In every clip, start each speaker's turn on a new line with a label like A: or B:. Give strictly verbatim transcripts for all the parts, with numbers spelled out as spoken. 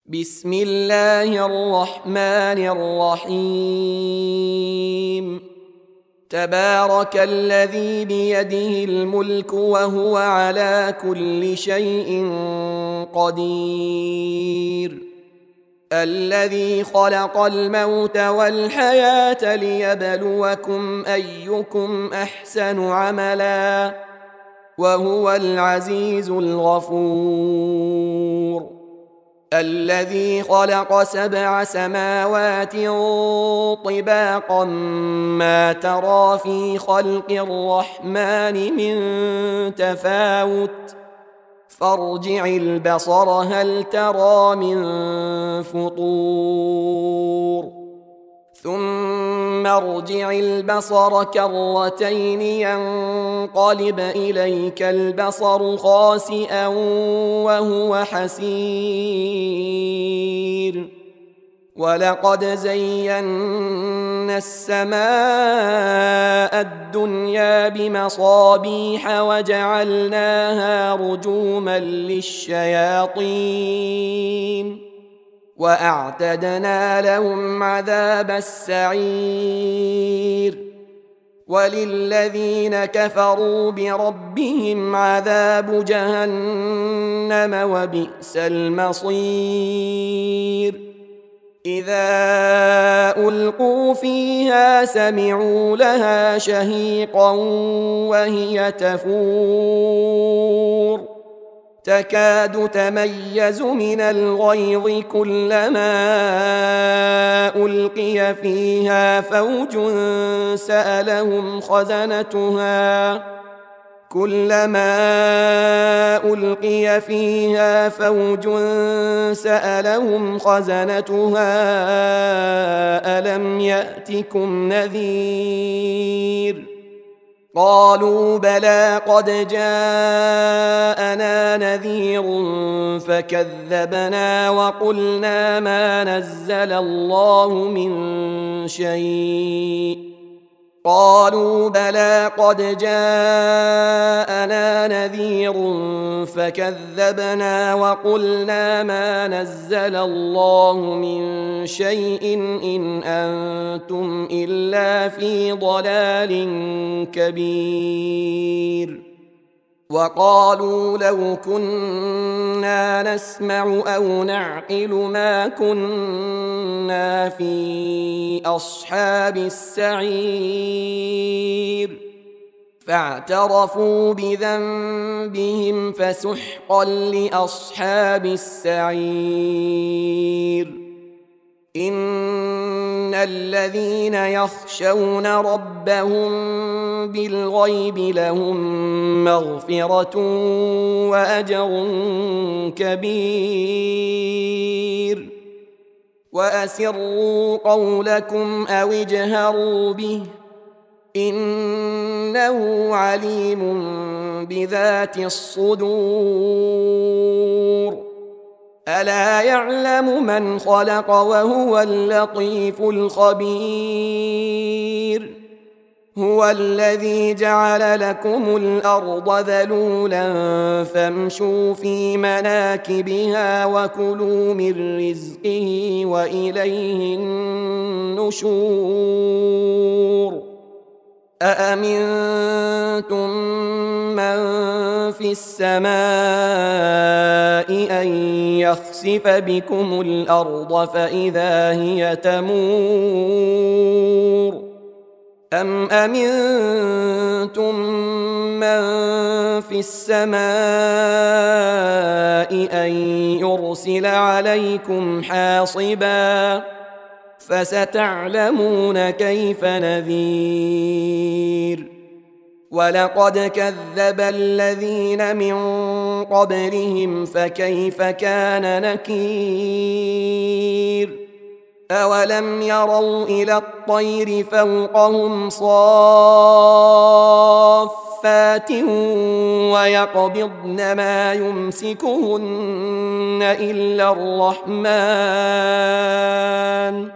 A: بسم الله الرحمن الرحيم. تبارك الذي بيده الملك وهو على كل شيء قدير، الذي خلق الموت والحياة ليبلوكم أيكم أحسن عملا وهو العزيز الغفور. الذي خلق سبع سماوات طباقا ما ترى في خلق الرحمن من تفاوت فارجع البصر هل ترى من فطور ثم ارجع البصر كرتين ينقلب إليك البصر خاسئا وهو حسير. ولقد زينا السماء الدنيا بمصابيح وجعلناها رجوما للشياطين وأعتدنا لهم عذاب السعير. وللذين كفروا بربهم عذاب جهنم وبئس المصير. إذا ألقوا فيها سمعوا لها شهيقا وهي تفور تكاد تميز من الغيظ كلما ألقي فيها فوج سألهم خزنتها كلما ألقي فيها فوج سألهم خزنتها ألم يأتكم نذير قالوا بلى قد جاءنا نذير فكذبنا وقلنا ما نزل الله من شيء قالوا بلى قد جاءنا نذير فكذبنا وقلنا ما نزل الله من شيء إن أنتم إلا في ضلال كبير. وقالوا لو كنا نسمع أو نعقل ما كنا في أصحاب السعير فاعترفوا بذنبهم فسحقا لأصحاب السعير. إن الذين يخشون ربهم بالغيب لهم مغفرة وأجر كبير. وأسروا قولكم أو اجهروا به إنه عليم بذات الصدور. ألا يعلم من خلق وهو اللطيف الخبير. هو الذي جعل لكم الأرض ذلولا فامشوا في مناكبها وكلوا من رزقه وإليه النشور. أأمنتم من في السماء أن يخسف بكم الأرض فإذا هي تمور أم أمنتم من في السماء أن يرسل عليكم حاصبا فستعلمون كيف نذير. ولقد كذب الذين من قبلهم فكيف كان نكير. أولم يروا إلى الطير فوقهم صافات ويقبضن ما يمسكهن إلا الرحمن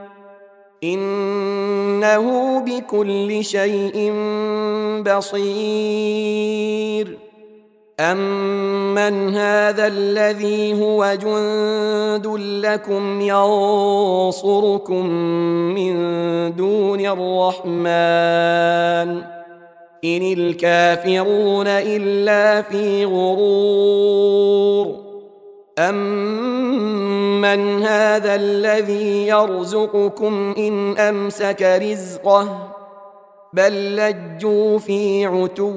A: إنه بكل شيء بصير. أَمَّنْ هَذَا الَّذِي هُوَ جُندٌ لَّكُمْ يَنصُرُكُم مِّن دُونِ الرَّحْمَٰنِ إِنِ الْكَافِرُونَ إِلَّا فِي غُرُورٍ أَمَّنْ هَذَا الَّذِي يَرْزُقُكُمْ إِنْ أَمْسَكَ رِزْقَهُ بَل لَّجُّوا فِي عُتُوٍّ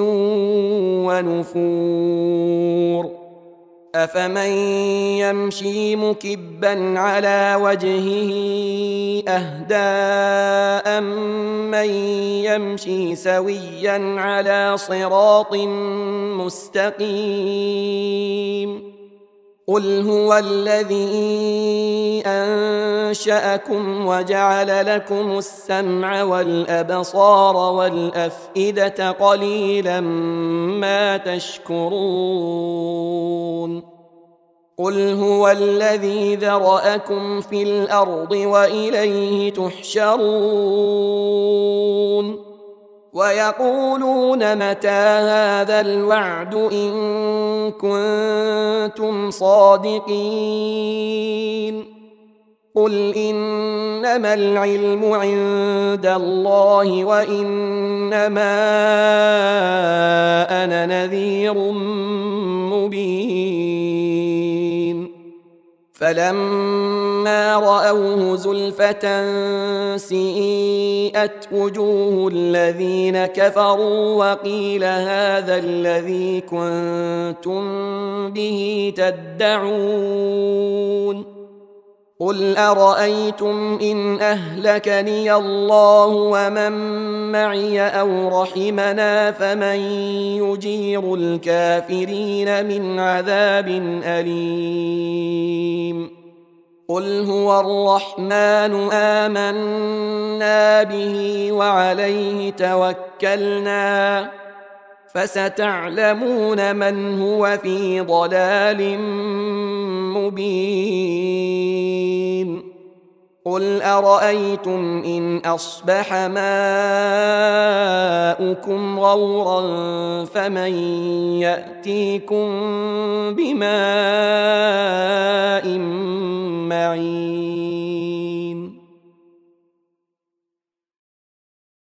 A: وَنُفُورٍ أَفَمَن يَمْشِي مُكِبًّا عَلَىٰ وَجْهِهِ أَهْدَىٰ أَمَّن يَمْشِي سَوِيًّا عَلَىٰ صِرَاطٍ مُّسْتَقِيمٍ قُلْ هُوَ الَّذِي أَنشَأَكُمْ وَجَعَلَ لَكُمُ السَّمْعَ وَالْأَبْصَارَ وَالْأَفْئِدَةَ قَلِيلًا مَّا تَشْكُرُونَ قُلْ هُوَ الَّذِي ذَرَأَكُمْ فِي الْأَرْضِ وَإِلَيْهِ تُحْشَرُونَ وَيَقُولُونَ مَتَىٰ هَٰذَا الْوَعْدُ إِن كُنتُمْ صَادِقِينَ قُلْ إِنَّمَا الْعِلْمُ عِندَ اللَّهِ وَإِنَّمَا أَنَا نَذِيرٌ مُّبِينٌ فَلَمَّا رَأَوْهُ زُلْفَةً سِيئَتْ وُجُوهُ الَّذِينَ كَفَرُوا وَقِيلَ هَٰذَا الَّذِي كُنتُم بِهِ تَدَّعُونَ قُلْ أَرَأَيْتُمْ إِنْ أَهْلَكَنِيَ اللَّهُ وَمَن مَّعِيَ أَوْ رَحِمَنَا فَمَن يُجِيرُ الْكَافِرِينَ مِنْ عَذَابٍ أَلِيمٍ قُلْ هُوَ الرَّحْمَٰنُ آمَنَّا بِهِ وَعَلَيْهِ تَوَكَّلْنَا فَسَتَعْلَمُونَ مَنْ هُوَ فِي ضَلَالٍ مُّبِينٍ قُلْ أَرَأَيْتُمْ إِنْ أَصْبَحَ مَاؤُكُمْ غَوْرًا فَمَن يَأْتِيكُم بِمَاءٍ مَّعِينٍ